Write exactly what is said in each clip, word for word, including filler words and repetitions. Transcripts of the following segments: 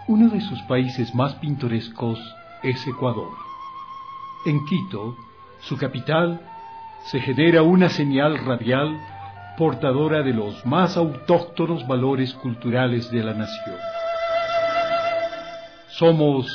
Uno de sus países más pintorescos es Ecuador. En Quito, su capital, se genera una señal radial portadora de los más autóctonos valores culturales de la nación. Somos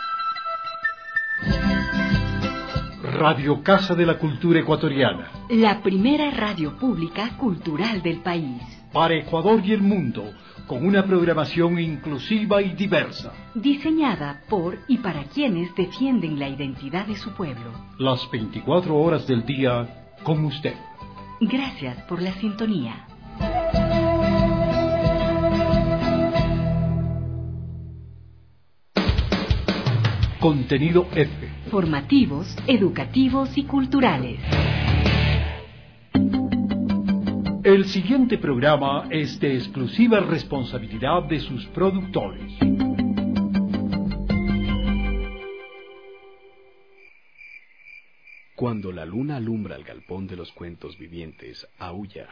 Radio Casa de la Cultura Ecuatoriana, la primera radio pública cultural del país. Para Ecuador y el mundo, con una programación inclusiva y diversa. Diseñada por y para quienes defienden la identidad de su pueblo. Las veinticuatro horas del día con usted. Gracias por la sintonía. Contenido F. Formativos, educativos y culturales. El siguiente programa es de exclusiva responsabilidad de sus productores. Cuando la luna alumbra el galpón de los cuentos vivientes, aúlla.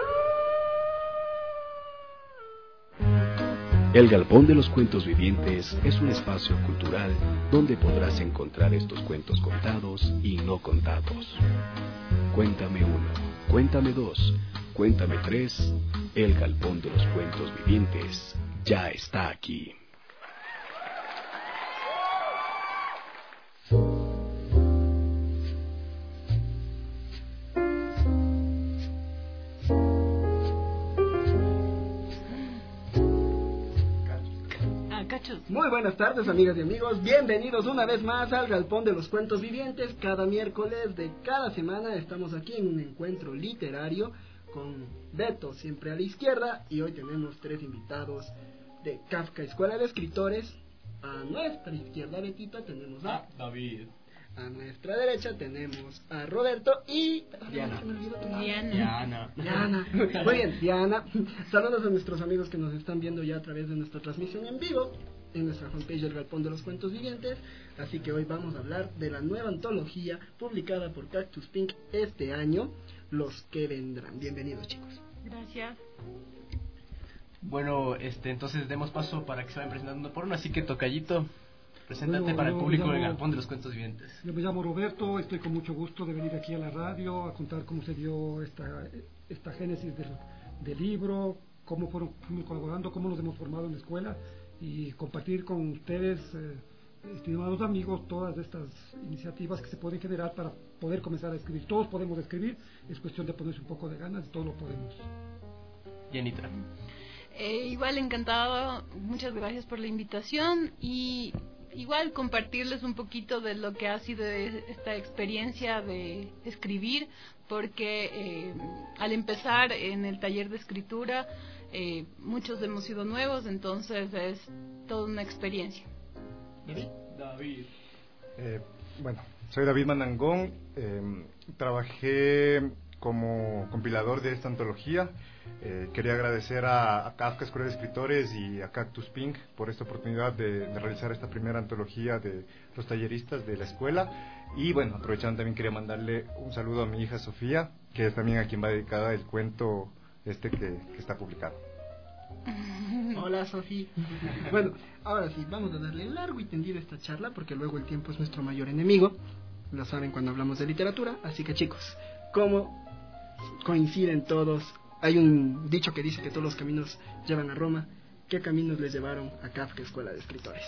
El Galpón de los Cuentos Vivientes es un espacio cultural donde podrás encontrar estos cuentos contados y no contados. Cuéntame uno, cuéntame dos, cuéntame tres. El Galpón de los Cuentos Vivientes ya está aquí. Muy buenas tardes, amigas y amigos, bienvenidos una vez más al Galpón de los Cuentos Vivientes. Cada miércoles de cada semana estamos aquí en un encuentro literario con Beto siempre a la izquierda, y hoy tenemos tres invitados de Kafka Escuela de Escritores. A nuestra izquierda, Betito, tenemos a ah, David. A nuestra derecha tenemos a Roberto y Diana. Diana. Diana. Diana. Muy bien, Diana. Saludos a nuestros amigos que nos están viendo ya a través de nuestra transmisión en vivo en nuestra fanpage del Galpón de los Cuentos Vivientes. Así que hoy vamos a hablar de la nueva antología publicada por Cactus Pink este año, Los que vendrán. Bienvenidos, chicos. Gracias. Bueno, este, entonces demos paso para que se vayan presentando por uno, así que tocallito, preséntate bueno, para el público llamo, del Galpón de los Cuentos Vivientes. Yo me llamo Roberto, estoy con mucho gusto de venir aquí a la radio a contar cómo se dio esta, esta génesis del, del libro, cómo fueron fuimos colaborando, cómo nos hemos formado en la escuela, y compartir con ustedes, eh, estimados amigos, todas estas iniciativas que se pueden generar para poder comenzar a escribir. Todos podemos escribir, es cuestión de ponerse un poco de ganas y todos lo podemos. Yanitra. Eh, igual encantado, muchas gracias por la invitación, y igual compartirles un poquito de lo que ha sido esta experiencia de escribir, porque eh, al empezar en el taller de escritura, eh, muchos hemos sido nuevos, entonces es toda una experiencia. David. David. Eh, bueno, soy David Manangón, eh, trabajé como compilador de esta antología. Eh, quería agradecer a, a Kafka Escuela de Escritores y a Cactus Pink por esta oportunidad de, de realizar esta primera antología de los talleristas de la escuela. Y bueno, aprovechando también quería mandarle un saludo a mi hija Sofía, que es también a quien va dedicada el cuento este que, que está publicado. Hola, Sofía. Bueno, ahora sí, vamos a darle largo y tendido a esta charla, porque luego el tiempo es nuestro mayor enemigo. Lo saben cuando hablamos de literatura. Así que, chicos, ¿cómo coinciden todos? Hay un dicho que dice que todos los caminos llevan a Roma. ¿Qué caminos les llevaron a Kafka Escuela de Escritores?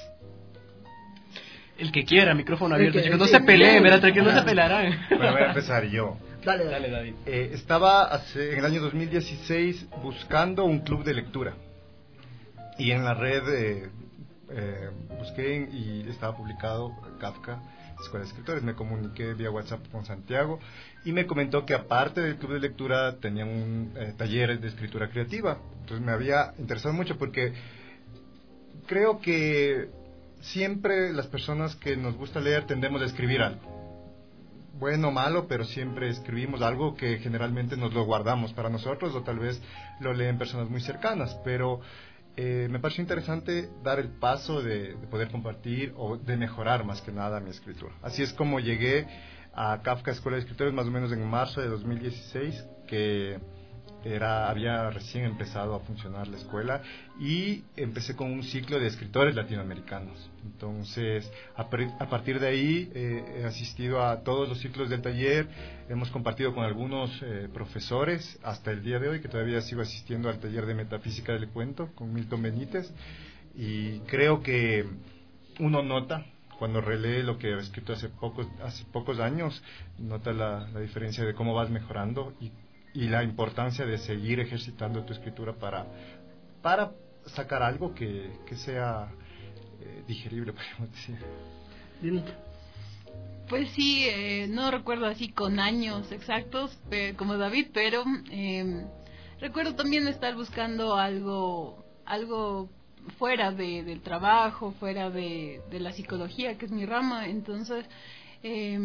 El que quiera, micrófono abierto, que, chicos, no sí, se peleen, ¿verdad? Que no ah, se pelearán. Bueno, voy a empezar yo. Dale, dale, Dale, David. Eh, estaba hace, en el año dos mil dieciséis buscando un club de lectura, y en la red eh, eh, busqué y estaba publicado Kafka Escuela de Escritores. Me comuniqué vía WhatsApp con Santiago y me comentó que aparte del club de lectura tenían un eh, taller de escritura creativa. Entonces me había interesado mucho, porque creo que siempre las personas que nos gusta leer tendemos a escribir algo, bueno o malo, pero siempre escribimos algo que generalmente nos lo guardamos para nosotros, o tal vez lo leen personas muy cercanas, pero eh, me pareció interesante dar el paso de, de poder compartir o de mejorar más que nada mi escritura. Así es como llegué a Kafka Escuela de Escritores más o menos en marzo de dos mil dieciséis, que Era, había recién empezado a funcionar la escuela y empecé con un ciclo de escritores latinoamericanos. Entonces, a, a partir de ahí eh, he asistido a todos los ciclos del taller, hemos compartido con algunos eh, profesores hasta el día de hoy, que todavía sigo asistiendo al taller de Metafísica del Cuento con Milton Benítez, y creo que uno nota, cuando relee lo que he escrito hace pocos, hace pocos años, nota la, la diferencia de cómo vas mejorando y y la importancia de seguir ejercitando tu escritura para, para sacar algo que, que sea eh, digerible, podríamos decir. Dinita. Pues sí, eh, no recuerdo así con años exactos eh, como David, pero eh, recuerdo también estar buscando algo algo fuera de, del trabajo, fuera de, de la psicología, que es mi rama. Entonces eh,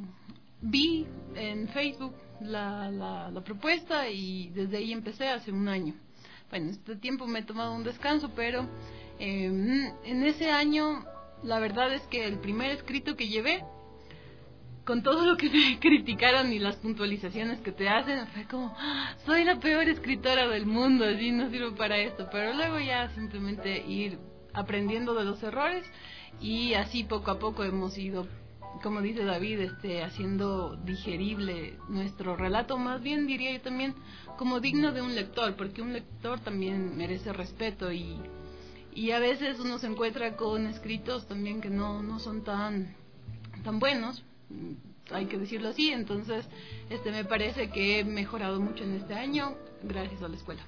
vi en Facebook La, la, la propuesta y desde ahí empecé hace un año. Bueno, este tiempo me he tomado un descanso, pero eh, en ese año la verdad es que el primer escrito que llevé, con todo lo que me criticaron y las puntualizaciones que te hacen, fue como, ¡ah! Soy la peor escritora del mundo, así no sirvo para esto. Pero luego ya simplemente ir aprendiendo de los errores y así poco a poco hemos ido, como dice David, este, haciendo digerible nuestro relato, más bien diría yo también como digno de un lector, porque un lector también merece respeto y, y a veces uno se encuentra con escritos también que no, no son tan, tan buenos, hay que decirlo así. Entonces este me parece que he mejorado mucho en este año gracias a la escuela.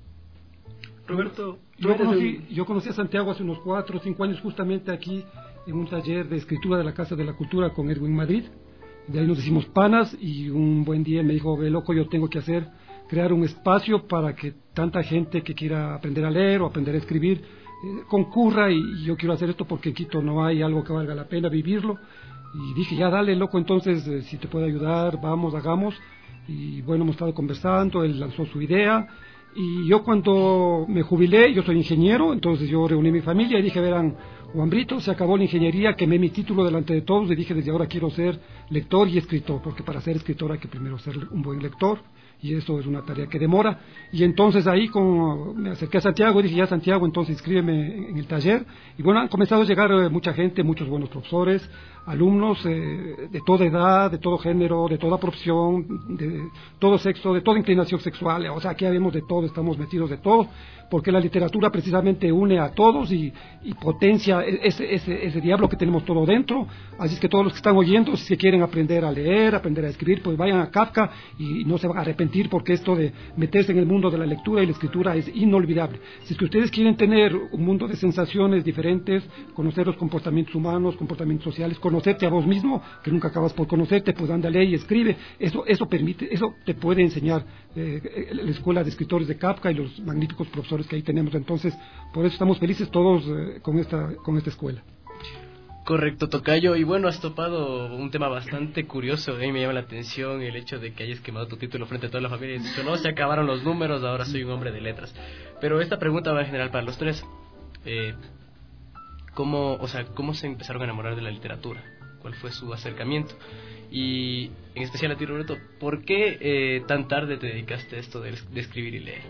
Roberto, yo conocí, yo conocí a Santiago hace unos cuatro o cinco años justamente aquí en un taller de escritura de la Casa de la Cultura con Erwin Madrid. De ahí nos hicimos panas y un buen día me dijo, ve loco, yo tengo que hacer, crear un espacio para que tanta gente que quiera aprender a leer o aprender a escribir eh, concurra, y, y yo quiero hacer esto porque en Quito no hay algo que valga la pena vivirlo. Y dije, ya dale loco, entonces eh, si te puedo ayudar, vamos, hagamos. Y bueno, hemos estado conversando, él lanzó su idea. Y yo cuando me jubilé, yo soy ingeniero, entonces yo reuní a mi familia y dije, verán, Juan Brito, se acabó la ingeniería, quemé mi título delante de todos y dije, desde ahora quiero ser lector y escritor, porque para ser escritor hay que primero ser un buen lector, y eso es una tarea que demora. Y entonces ahí como me acerqué a Santiago y dije, ya Santiago, entonces inscríbeme en el taller. Y bueno, han comenzado a llegar eh, mucha gente, muchos buenos profesores, alumnos eh, de toda edad, de todo género, de toda profesión, de todo sexo, de toda inclinación sexual. O sea, aquí habemos de todo, estamos metidos de todo, porque la literatura precisamente une a todos y, y potencia ese, ese, ese diablo que tenemos todo dentro. Así es que todos los que están oyendo, si quieren aprender a leer, aprender a escribir, pues vayan a Kafka y no se van a arrepentir, porque esto de meterse en el mundo de la lectura y la escritura es inolvidable. Si es que ustedes quieren tener un mundo de sensaciones diferentes, conocer los comportamientos humanos, comportamientos sociales, conocerte a vos mismo, que nunca acabas por conocerte, pues ándale y escribe. Eso, eso permite, eso te puede enseñar eh, la escuela de escritores de Kafka y los magníficos profesores que ahí tenemos. Entonces, por eso estamos felices todos eh, con esta, con esta escuela. Correcto, tocayo. Y bueno, has topado un tema bastante curioso. A mí me llama la atención el hecho de que hayas quemado tu título frente a toda la familia y has dicho, no, se acabaron los números, ahora soy un hombre de letras. Pero esta pregunta va en general para los tres. Eh, ¿cómo, o sea, ¿Cómo se empezaron a enamorar de la literatura? ¿Cuál fue su acercamiento? Y en especial a ti, Roberto, ¿por qué eh, tan tarde te dedicaste a esto de, de escribir y leer?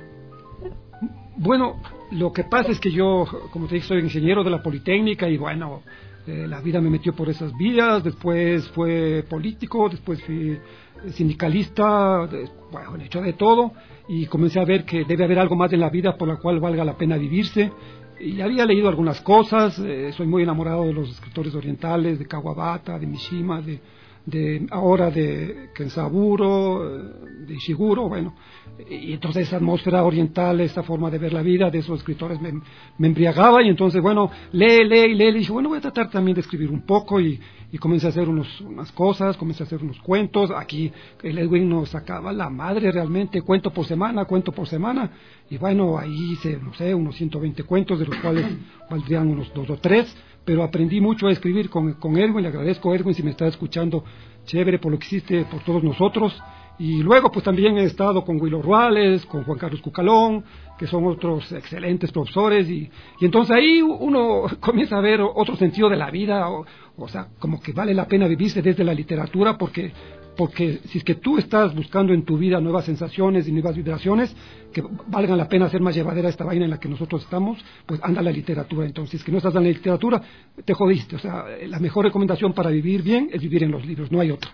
Bueno, lo que pasa es que yo, como te dije, soy ingeniero de la Politécnica y bueno, eh, la vida me metió por esas vías. Después fue político, después fui sindicalista, de, bueno, he hecho de todo y comencé a ver que debe haber algo más en la vida por la cual valga la pena vivirse. Y había leído algunas cosas, eh, soy muy enamorado de los escritores orientales, de Kawabata, de Mishima, de, de ahora de Kensaburo, de Ishiguro, bueno, y entonces esa atmósfera oriental, esa forma de ver la vida de esos escritores me, me embriagaba, y entonces bueno, lee, lee, lee, y dije, bueno, voy a tratar también de escribir un poco, y, y comencé a hacer unos, unas cosas, comencé a hacer unos cuentos. Aquí el Edwin nos sacaba la madre realmente, cuento por semana, cuento por semana, y bueno, ahí hice, no sé, unos ciento veinte cuentos, de los cuales valdrían unos dos o tres, pero aprendí mucho a escribir con, con Erwin. Le agradezco a Erwin si me está escuchando, chévere por lo que hiciste por todos nosotros. Y luego pues también he estado con Willow Ruales, con Juan Carlos Cucalón, que son otros excelentes profesores, y, y entonces ahí uno comienza a ver otro sentido de la vida, o, o sea, como que vale la pena vivirse desde la literatura, porque porque si es que tú estás buscando en tu vida nuevas sensaciones y nuevas vibraciones que valgan la pena hacer más llevadera esta vaina en la que nosotros estamos, pues anda a la literatura. Entonces, si es que no estás en la literatura, te jodiste. O sea, la mejor recomendación para vivir bien es vivir en los libros, no hay otra.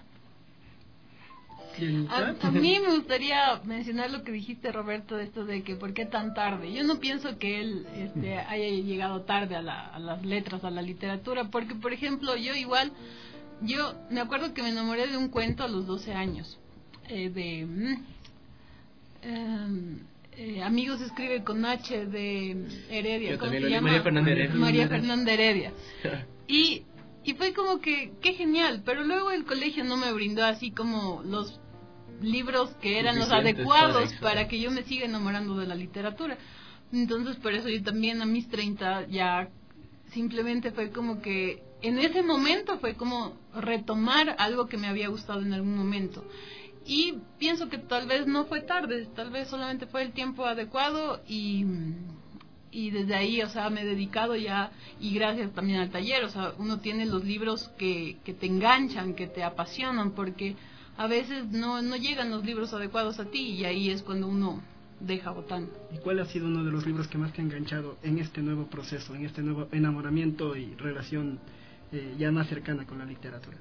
A, a mí me gustaría mencionar lo que dijiste, Roberto, de esto de que por qué tan tarde. Yo no pienso que él este, haya llegado tarde a, la, a las letras, a la literatura, porque, por ejemplo, yo igual, yo me acuerdo que me enamoré de un cuento a los doce años, eh, de mm, eh, eh, Amigos escribe con H, de Heredia. Yo ¿Cómo también se lo llama? María Fernanda Heredia. María Fernanda Heredia. Y, y fue como que, qué genial, pero luego el colegio no me brindó así como los libros que eran los adecuados para, para que yo me siga enamorando de la literatura. Entonces por eso yo también a mis treinta ya simplemente fue como que en ese momento fue como retomar algo que me había gustado en algún momento, y pienso que tal vez no fue tarde, tal vez solamente fue el tiempo adecuado, y y desde ahí, o sea, me he dedicado ya, y gracias también al taller, o sea, uno tiene los libros que, que te enganchan, que te apasionan, porque a veces no, no llegan los libros adecuados a ti, y ahí es cuando uno deja botando. ¿Y cuál ha sido uno de los libros que más te ha enganchado en este nuevo proceso, en este nuevo enamoramiento y relación eh, ya más cercana con la literatura?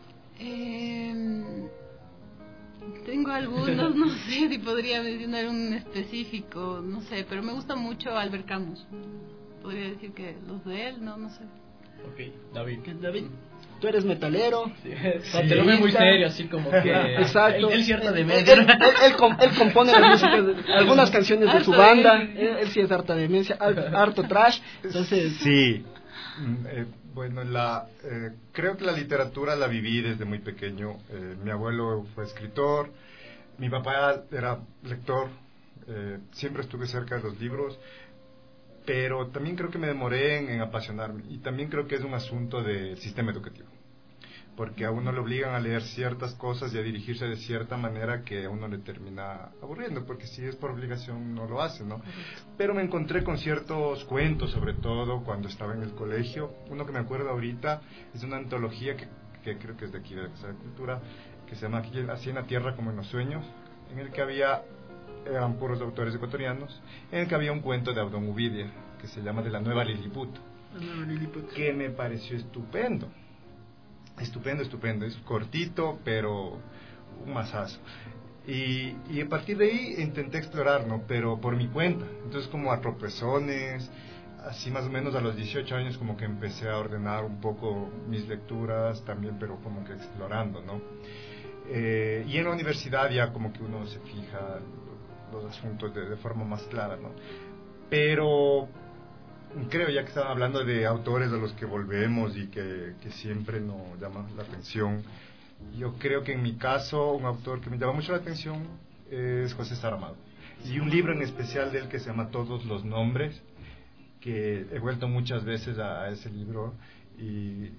Eh, tengo algunos, no sé si podría mencionar un específico, no sé, pero me gusta mucho Albert Camus. Podría decir que los de él, no, no sé. Ok, David. David. Tú eres metalero. Sí. Sí. Te lo ve muy serio, así como que. Exacto. Él, él cierta demencia. Él, él, él, él, él compone la música de, algunas canciones de su banda. Él, él sí es harta demencia, harto trash. Entonces. Sí. Eh, bueno, la, eh, creo que la literatura la viví desde muy pequeño. Eh, mi abuelo fue escritor. Mi papá era lector. Eh, siempre estuve cerca de los libros. Pero también creo que me demoré en, en apasionarme, y también creo que es un asunto del sistema educativo, porque a uno le obligan a leer ciertas cosas y a dirigirse de cierta manera que a uno le termina aburriendo, porque si es por obligación no lo hace, ¿no? Pero me encontré con ciertos cuentos, sobre todo cuando estaba en el colegio. Uno que me acuerdo ahorita es una antología que, que creo que es de aquí, de la Casa de Cultura, que se llama Así en la Tierra como en los Sueños, en el que había... eran puros autores ecuatorianos, en el que había un cuento de Abdón Uvidia que se llama De la Nueva Lilliput, la Nueva Lilliput, que me pareció estupendo, estupendo, estupendo, es cortito pero un masazo, y, y a partir de ahí intenté explorar, ¿no? Pero por mi cuenta, entonces como a tropezones, así más o menos a los dieciocho años como que empecé a ordenar un poco mis lecturas también, pero como que explorando, ¿no? Eh, y en la universidad ya como que uno se fija los asuntos de, de forma más clara, ¿no? Pero creo, ya que estaban hablando de autores a los que volvemos y que, que siempre nos llama la atención, yo creo que en mi caso un autor que me llama mucho la atención es José Saramago, y un libro en especial de él que se llama Todos los Nombres, que he vuelto muchas veces a, a ese libro, y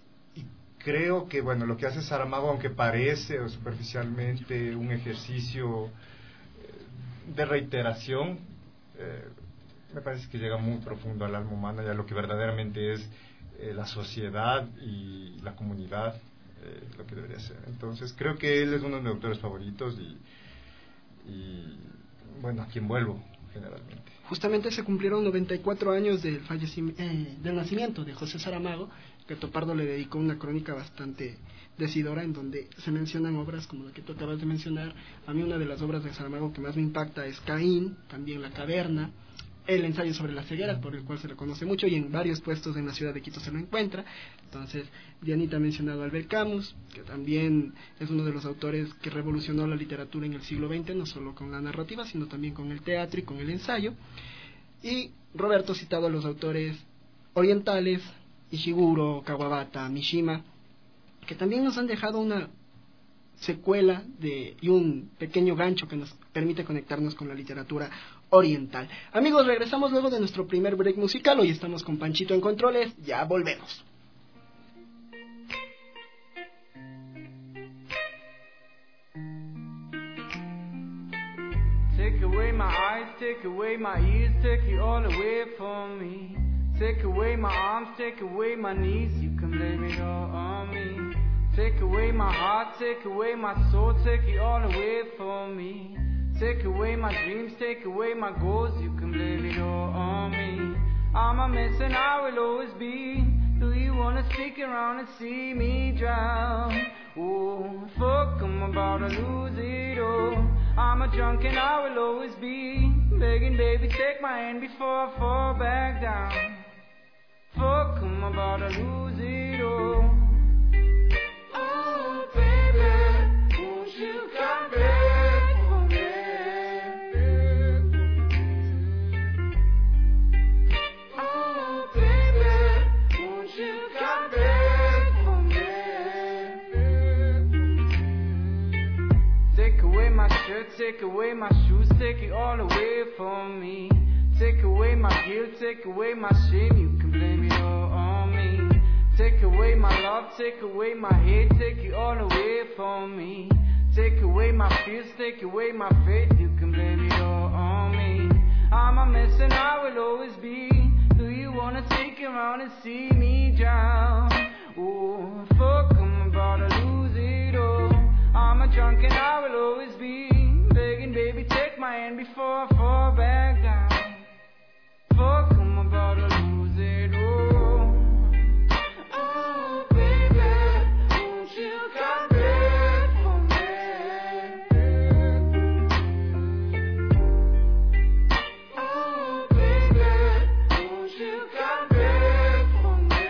creo que, bueno, lo que hace Saramago, aunque parece o superficialmente un ejercicio de reiteración, eh, me parece que llega muy profundo al alma humana y a lo que verdaderamente es eh, la sociedad y la comunidad, eh, lo que debería ser. Entonces creo que él es uno de mis autores favoritos, y, y bueno, a quien vuelvo generalmente. Justamente se cumplieron noventa y cuatro años del, fallecimiento, eh, del nacimiento de José Saramago, que Topardo le dedicó una crónica bastante decidora en donde se mencionan obras como la que tú acabas de mencionar. A mí una de las obras de Saramago que más me impacta es Caín, también La Caverna, el ensayo sobre la ceguera, por el cual se le conoce mucho, y en varios puestos en la ciudad de Quito se lo encuentra. Entonces, Dianita ha mencionado a Albert Camus, que también es uno de los autores que revolucionó la literatura en el siglo veinte, no solo con la narrativa, sino también con el teatro y con el ensayo. Y Roberto ha citado a los autores orientales, Ishiguro, Kawabata, Mishima, que también nos han dejado una secuela de, y un pequeño gancho que nos permite conectarnos con la literatura oriental. Amigos, regresamos luego de nuestro primer break musical. Hoy estamos con Panchito en controles, ya volvemos. Take away my eyes, take away my ears, take it all away from me. Take away my arms, take away my knees, you can blame it all on me. Take away my heart, take away my soul, take it all away from me. Take away my dreams, take away my goals, you can blame it all on me. I'm a mess and I will always be. Do you wanna stick around and see me drown? Oh, fuck, I'm about to lose it all. I'm a drunk and I will always be. Begging baby, take my hand before I fall back down. Fuck, I'm about to lose it all. Oh baby, won't you come back for me? Oh baby, won't you come back for me? Take away my shirt, take away my shoes, take it all away from me. Take away my guilt, take away my shame, you can blame it all on me. Take away my love, take away my hate, take it all away from me. Take away my fears, take away my faith, you can blame it all on me. I'm a mess and I will always be. Do you wanna stick around and see me drown? Oh, fuck, I'm about to lose it all. I'm a drunk and I will always be. Begging baby, take my hand before I fall back down. Fuck, I'm about to lose it all. Oh baby, won't you come back for me? Oh baby, won't you come back for me?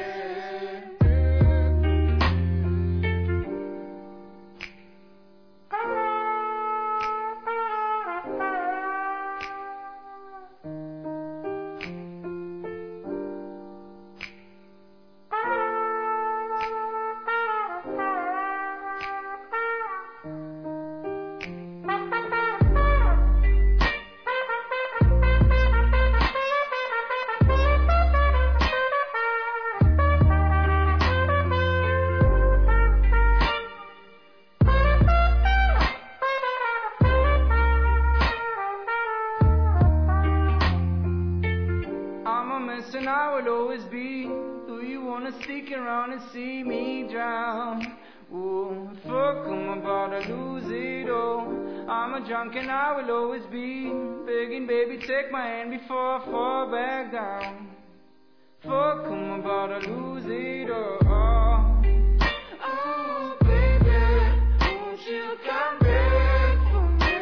And I will always be. Do you wanna stick around and see me drown? Oh, fuck, I'm about to lose it all. I'm a drunk and I will always be. Begging baby, take my hand before I fall back down. Fuck, I'm about to lose it all. Oh baby, won't you come back for me?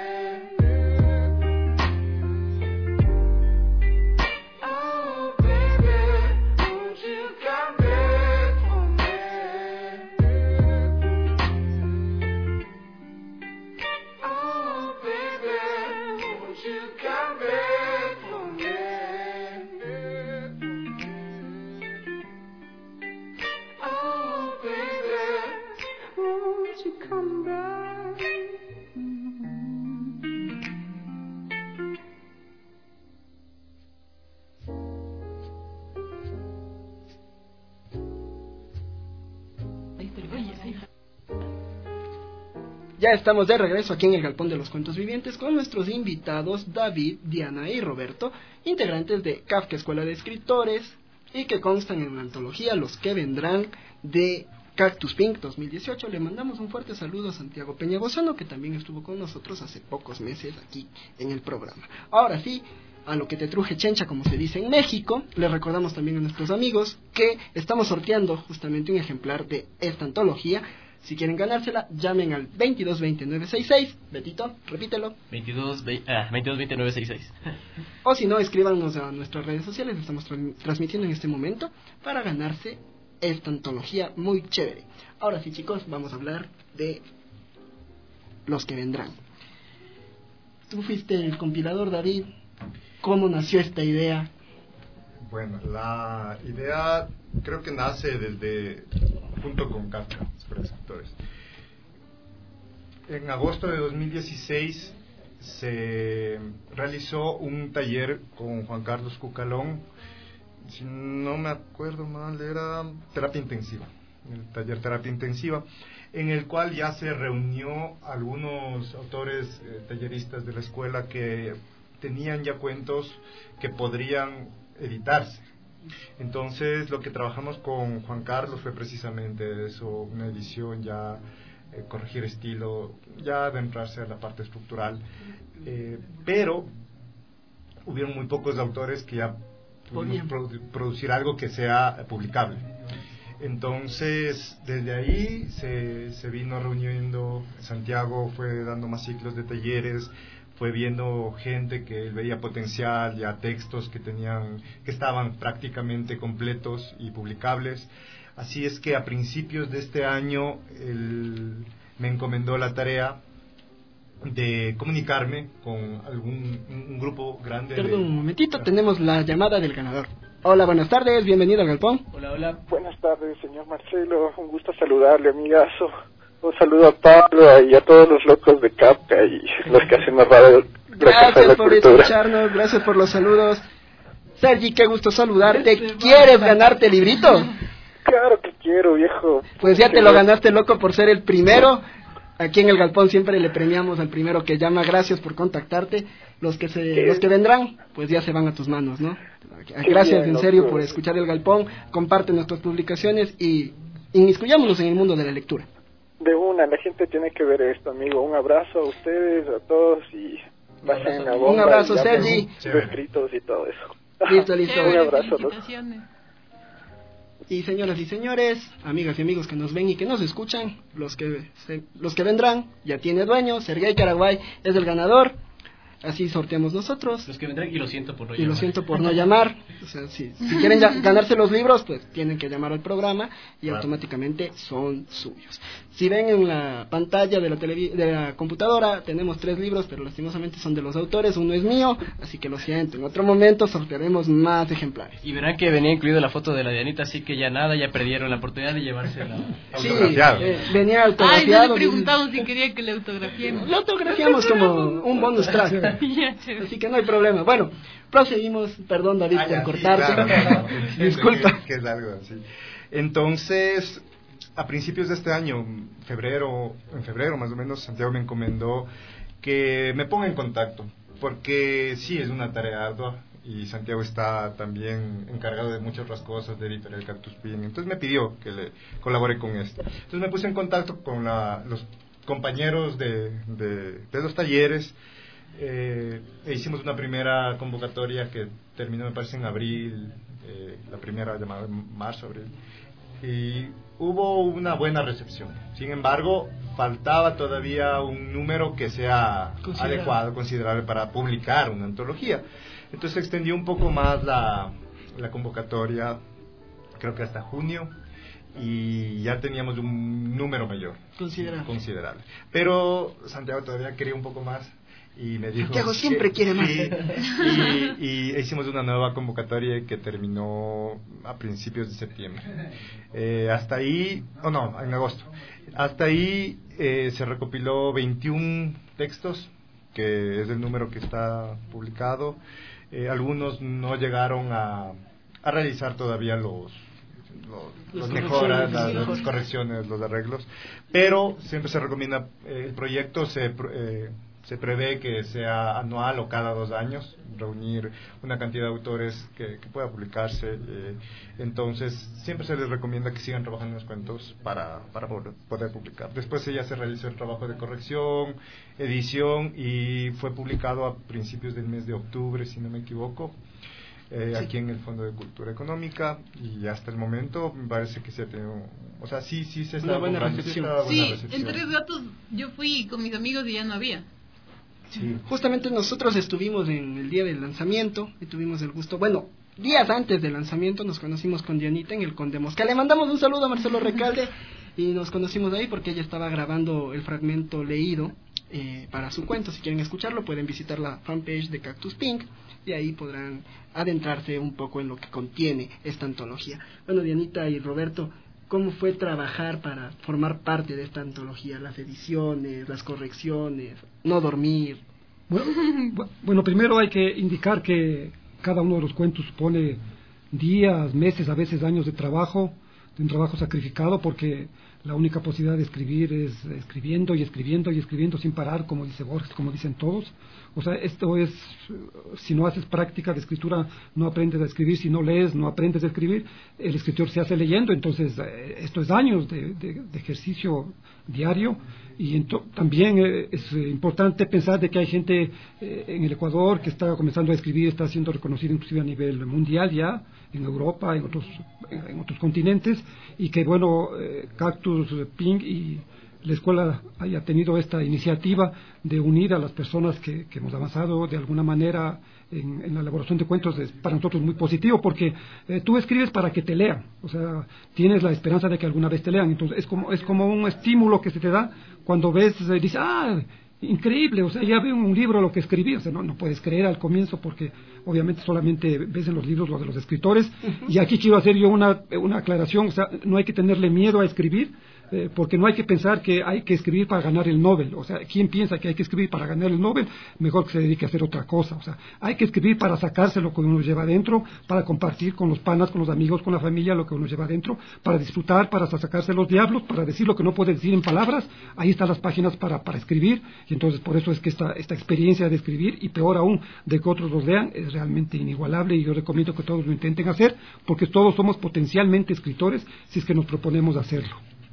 Oh baby, won't you come back for me? Oh baby, won't you come back for me? Oh baby, won't you come back? Ya estamos de regreso aquí en el Galpón de los Cuentos Vivientes con nuestros invitados David, Diana y Roberto, integrantes de Kafka Escuela de Escritores y que constan en la antología Los que Vendrán de Cactus Pink dos mil dieciocho. Le mandamos un fuerte saludo a Santiago Peñagozano, que también estuvo con nosotros hace pocos meses aquí en el programa. Ahora sí, a lo que te truje chencha, como se dice en México, les recordamos también a nuestros amigos que estamos sorteando justamente un ejemplar de esta antología. Si quieren ganársela, llamen al veintidós veinte nueve sesenta y seis. Betito, repítelo. veintidós veinte nueve sesenta y seis. O si no, escríbanos a nuestras redes sociales. Estamos tra- transmitiendo en este momento para ganarse esta antología muy chévere. Ahora sí, chicos, vamos a hablar de Los que Vendrán. Tú fuiste el compilador, David. ¿Cómo nació esta idea? Bueno, la idea creo que nace desde, junto con Kafka, Escuela de Escritores. En agosto de dos mil dieciséis se realizó un taller con Juan Carlos Cucalón, si no me acuerdo mal, era terapia intensiva, el taller terapia intensiva, en el cual ya se reunió algunos autores eh, talleristas de la escuela que tenían ya cuentos que podrían editarse. Entonces lo que trabajamos con Juan Carlos fue precisamente eso, una edición ya, eh, corregir estilo, ya adentrarse a la parte estructural, eh, pero hubieron muy pocos autores que ya pudimos produ- producir algo que sea publicable. Entonces, desde ahí se, se vino reuniendo, Santiago fue dando más ciclos de talleres, fue viendo gente que él veía potencial, ya textos que tenían, que estaban prácticamente completos y publicables. Así es que a principios de este año él me encomendó la tarea de comunicarme con algún un grupo grande. Perdón, de... un momentito, tenemos la llamada del ganador. Hola, buenas tardes, bienvenido al Galpón. Hola, hola. Buenas tardes, señor Marcelo, un gusto saludarle, amigazo. Un saludo a Pablo y a todos los locos de Kafka y los que hacen la radio. Gracias por escucharnos, gracias por los saludos. Sergi, qué gusto saludarte. ¿Quieres ganarte el librito? Claro que quiero, viejo. Pues ya te lo ganaste, loco, por ser el primero. Aquí en el Galpón siempre le premiamos al primero que llama. Gracias por contactarte. Los que se, los que vendrán, pues ya se van a tus manos, ¿no? Gracias en serio por escuchar el Galpón. Comparte nuestras publicaciones y inmiscuyámonos en el mundo de la lectura. De una, la gente tiene que ver esto, amigo. Un abrazo a ustedes, a todos y pasen la bomba. Un abrazo, Sergi. Los escritos y todo eso. Listo, listo. Un abrazo. Y señoras y señores, amigas y amigos que nos ven y que nos escuchan, los que se, los que vendrán, ya tiene dueño, Sergei Caraguay es el ganador. Así sorteamos nosotros. Los que vendrán, y lo siento por no y llamar. lo siento por no llamar. O sea, si, si quieren ya, ganarse los libros, pues tienen que llamar al programa y claro, automáticamente son suyos. Si ven en la pantalla de la, televi- de la computadora, tenemos tres libros, pero lastimosamente son de los autores. Uno es mío, así que lo siento. En otro momento sortearemos más ejemplares. Y verán que venía incluida la foto de la Dianita, así que ya nada, ya perdieron la oportunidad de llevársela. Sí, eh, venía autografiado. Ay, no le preguntamos si quería que le autografiemos. Lo autografiamos como un bonus track. Así que no hay problema. Bueno, proseguimos. Perdón, David, ah, ya, por sí, cortarte. Claro, Disculpa. Que, que es algo así. Entonces, a principios de este año, febrero, en febrero más o menos, Santiago me encomendó que me ponga en contacto, porque sí es una tarea ardua y Santiago está también encargado de muchas otras cosas, de Editorial Cactus Pin. Entonces me pidió que le colabore con esto. Entonces me puse en contacto con la, los compañeros de, de, de los talleres. Eh, e hicimos una primera convocatoria que terminó, me parece, en abril, eh, la primera llamada en marzo, abril, y hubo una buena recepción. Sin embargo, faltaba todavía un número que sea considerable. adecuado, considerable para publicar una antología. Entonces se extendió un poco más la, la convocatoria, creo que hasta junio, y ya teníamos un número mayor, considerable. considerable. Pero Santiago todavía quería un poco más. Y me dijo Santiago siempre que, quiere más. Sí, y, y hicimos una nueva convocatoria que terminó a principios de septiembre. Eh, hasta ahí, o oh no, en agosto. Hasta ahí eh, se recopiló veintiún textos, que es el número que está publicado. Eh, algunos no llegaron a, a realizar todavía los... Los, las mejoras, las, las correcciones, los arreglos, pero siempre se recomienda, eh, el proyecto se... Eh, Se prevé que sea anual o cada dos años, reunir una cantidad de autores que, que pueda publicarse. Eh, entonces, siempre se les recomienda que sigan trabajando en los cuentos para, para poder publicar. Después ya se realizó el trabajo de corrección, edición, y fue publicado a principios del mes de octubre, si no me equivoco, eh, sí. aquí en el Fondo de Cultura Económica, y hasta el momento me parece que se ha tenido, o sea, sí, sí se está una buena recepción. Sí, en Tres Gatos yo fui con mis amigos y ya no había. Sí. Justamente nosotros estuvimos en el día del lanzamiento y tuvimos el gusto, bueno, días antes del lanzamiento nos conocimos con Dianita en el Conde Mosca. Le mandamos un saludo a Marcelo Recalde y nos conocimos ahí porque ella estaba grabando el fragmento leído eh, para su cuento. Si quieren escucharlo pueden visitar la fanpage de Cactus Pink y ahí podrán adentrarse un poco en lo que contiene esta antología. Bueno, Dianita y Roberto, ¿cómo fue trabajar para formar parte de esta antología? Las ediciones, las correcciones, no dormir. Bueno, bueno, primero hay que indicar que cada uno de los cuentos supone días, meses, a veces años de trabajo, de un trabajo sacrificado, porque la única posibilidad de escribir es escribiendo y escribiendo y escribiendo sin parar, como dice Borges, como dicen todos. O sea, esto es, si no haces práctica de escritura, no aprendes a escribir. Si no lees, no aprendes a escribir. El escritor se hace leyendo, entonces eh, esto es años de, de, de ejercicio diario. Y ento, también eh, es importante pensar de que hay gente eh, en el Ecuador que está comenzando a escribir, está siendo reconocida inclusive a nivel mundial ya, en Europa, en otros, en, en otros continentes, y que bueno, eh, Cactus, Pink y la escuela haya tenido esta iniciativa de unir a las personas que, que hemos avanzado de alguna manera en, en la elaboración de cuentos. Es para nosotros muy positivo, porque eh, tú escribes para que te lean, o sea, tienes la esperanza de que alguna vez te lean, entonces es como, es como un estímulo que se te da cuando ves, eh, dices, ah, increíble, o sea, ya veo un libro lo que escribí, o sea, no, no puedes creer al comienzo porque obviamente solamente ves en los libros lo de los escritores. Uh-huh. Y aquí quiero hacer yo una, una aclaración, o sea, no hay que tenerle miedo a escribir, eh, porque no hay que pensar que hay que escribir para ganar el Nobel. O sea, quien piensa que hay que escribir para ganar el Nobel, mejor que se dedique a hacer otra cosa. O sea, hay que escribir para sacarse lo que uno lleva adentro, para compartir con los panas, con los amigos, con la familia lo que uno lleva adentro, para disfrutar, para sacarse los diablos, para decir lo que no puede decir en palabras. Ahí están las páginas para, para escribir, y entonces por eso es que esta, esta experiencia de escribir, y peor aún de que otros los lean, es realmente inigualable, y yo recomiendo que todos lo intenten hacer, porque todos somos potencialmente escritores si es que nos proponemos hacerlo.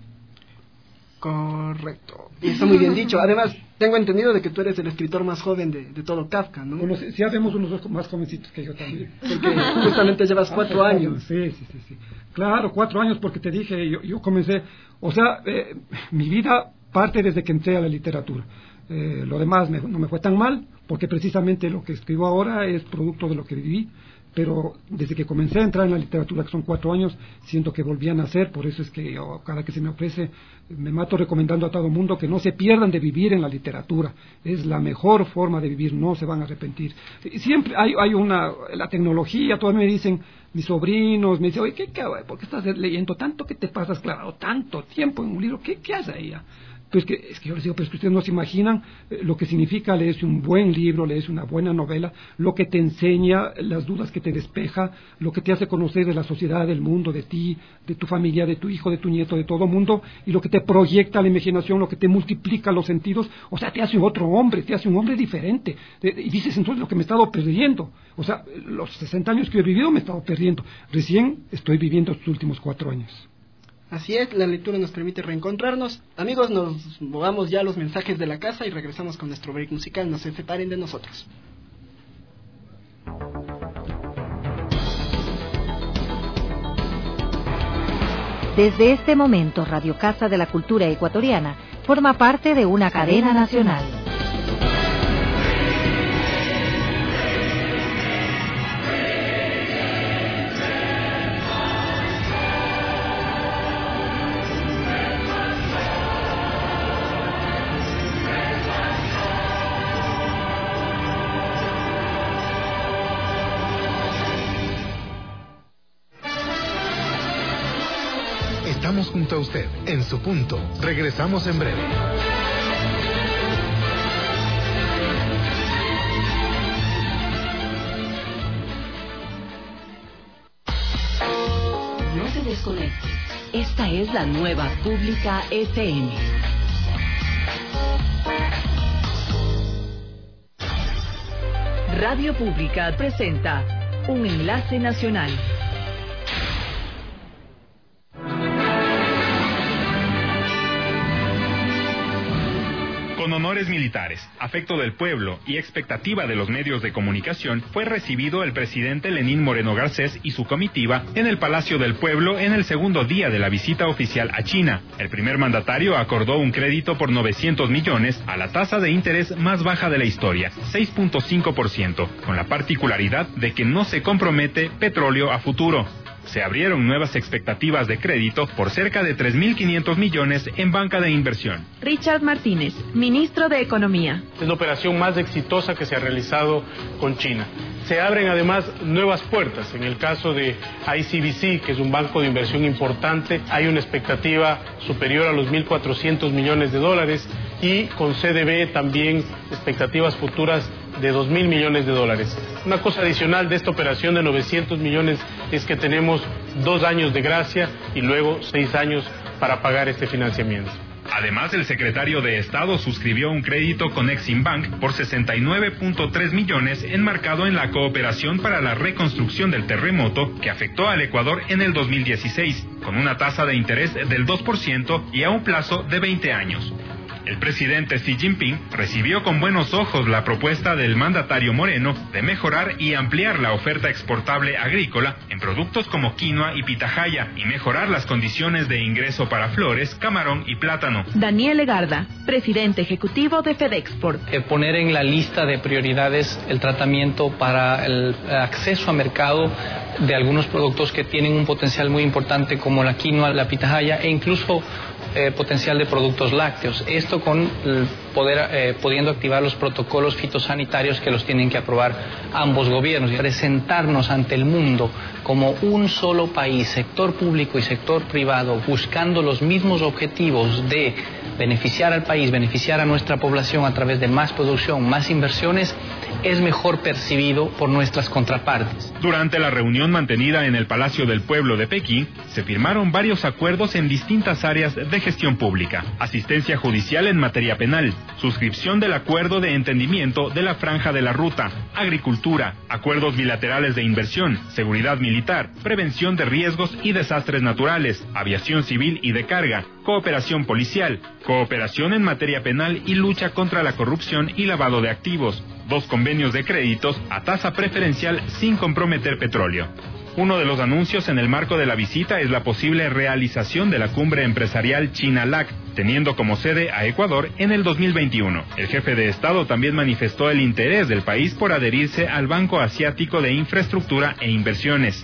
Correcto. Y está muy bien dicho. Además, tengo entendido de que tú eres el escritor más joven de, de todo Kafka, ¿no? Bueno, si, si hacemos unos dos más jovencitos que yo también. Porque justamente llevas cuatro ah, años. Sí, sí, sí, sí. Claro, cuatro años, porque te dije, yo, yo comencé, o sea, eh, mi vida parte desde que entré a la literatura. Eh, lo demás me, no me fue tan mal, porque precisamente lo que escribo ahora es producto de lo que viví. Pero desde que comencé a entrar en la literatura, que son cuatro años, siento que volví a nacer. Por eso es que yo, cada que se me ofrece, me mato recomendando a todo mundo que no se pierdan de vivir en la literatura. Es la mejor forma de vivir, no se van a arrepentir. Siempre hay, hay una, la tecnología, todavía me dicen, mis sobrinos, me dicen, oye, ¿qué, qué, ¿por qué estás leyendo tanto? ¿Qué te pasas clavado tanto tiempo en un libro? ¿Qué, qué hace ahí? Pues que, es que yo les digo, pero es que ustedes no se imaginan eh, lo que significa leerse un buen libro, leerse una buena novela, lo que te enseña, las dudas que te despeja, lo que te hace conocer de la sociedad, del mundo, de ti, de tu familia, de tu hijo, de tu nieto, de todo mundo, y lo que te proyecta la imaginación, lo que te multiplica los sentidos. O sea, te hace otro hombre, te hace un hombre diferente. Eh, y dices, entonces, lo que me he estado perdiendo. O sea, los sesenta años que he vivido me he estado perdiendo. Recién estoy viviendo estos últimos cuatro años. Así es, la lectura nos permite reencontrarnos. Amigos, nos movamos ya a los mensajes de la casa y regresamos con nuestro break musical. No se separen de nosotros. Desde este momento, Radio Casa de la Cultura Ecuatoriana forma parte de una cadena nacional. Estamos junto a usted, en su punto. Regresamos en breve. No te desconectes. Esta es la nueva Pública F M. Radio Pública presenta Un Enlace Nacional. Con honores militares, afecto del pueblo y expectativa de los medios de comunicación, fue recibido el presidente Lenín Moreno Garcés y su comitiva en el Palacio del Pueblo en el segundo día de la visita oficial a China. El primer mandatario acordó un crédito por novecientos millones a la tasa de interés más baja de la historia, seis punto cinco por ciento, con la particularidad de que no se compromete petróleo a futuro. Se abrieron nuevas expectativas de crédito por cerca de tres mil quinientos millones en banca de inversión. Richard Martínez, ministro de Economía. Es la operación más exitosa que se ha realizado con China. Se abren además nuevas puertas. En el caso de I C B C, que es un banco de inversión importante, hay una expectativa superior a los mil cuatrocientos millones de dólares, y con C D B también expectativas futuras de dos mil millones de dólares. Una cosa adicional de esta operación de novecientos millones es que tenemos dos años de gracia y luego seis años para pagar este financiamiento. Además, el secretario de Estado suscribió un crédito con Eximbank por sesenta y nueve punto tres millones enmarcado en la cooperación para la reconstrucción del terremoto que afectó al Ecuador en el dos mil dieciséis, con una tasa de interés del dos por ciento y a un plazo de veinte años. El presidente Xi Jinping recibió con buenos ojos la propuesta del mandatario Moreno de mejorar y ampliar la oferta exportable agrícola en productos como quinoa y pitahaya y mejorar las condiciones de ingreso para flores, camarón y plátano. Daniel Legarda, presidente ejecutivo de FedExport. Eh, poner en la lista de prioridades el tratamiento para el acceso a mercado de algunos productos que tienen un potencial muy importante como la quinoa, la pitahaya e incluso Eh, potencial de productos lácteos. Esto con el poder, eh, pudiendo activar los protocolos fitosanitarios que los tienen que aprobar ambos gobiernos y presentarnos ante el mundo como un solo país, sector público y sector privado, buscando los mismos objetivos de beneficiar al país, beneficiar a nuestra población a través de más producción, más inversiones, es mejor percibido por nuestras contrapartes. Durante la reunión mantenida en el Palacio del Pueblo de Pekín, se firmaron varios acuerdos en distintas áreas de gestión pública, asistencia judicial en materia penal, suscripción del acuerdo de entendimiento de la Franja de la Ruta, agricultura, acuerdos bilaterales de inversión, seguridad militar, prevención de riesgos y desastres naturales, aviación civil y de carga, cooperación policial, cooperación en materia penal y lucha contra la corrupción y lavado de activos, dos convenios de créditos a tasa preferencial sin comprometer petróleo. Uno de los anuncios en el marco de la visita es la posible realización de la cumbre empresarial China-LAC, teniendo como sede a Ecuador en el dos mil veintiuno. El jefe de Estado también manifestó el interés del país por adherirse al Banco Asiático de Infraestructura e Inversiones.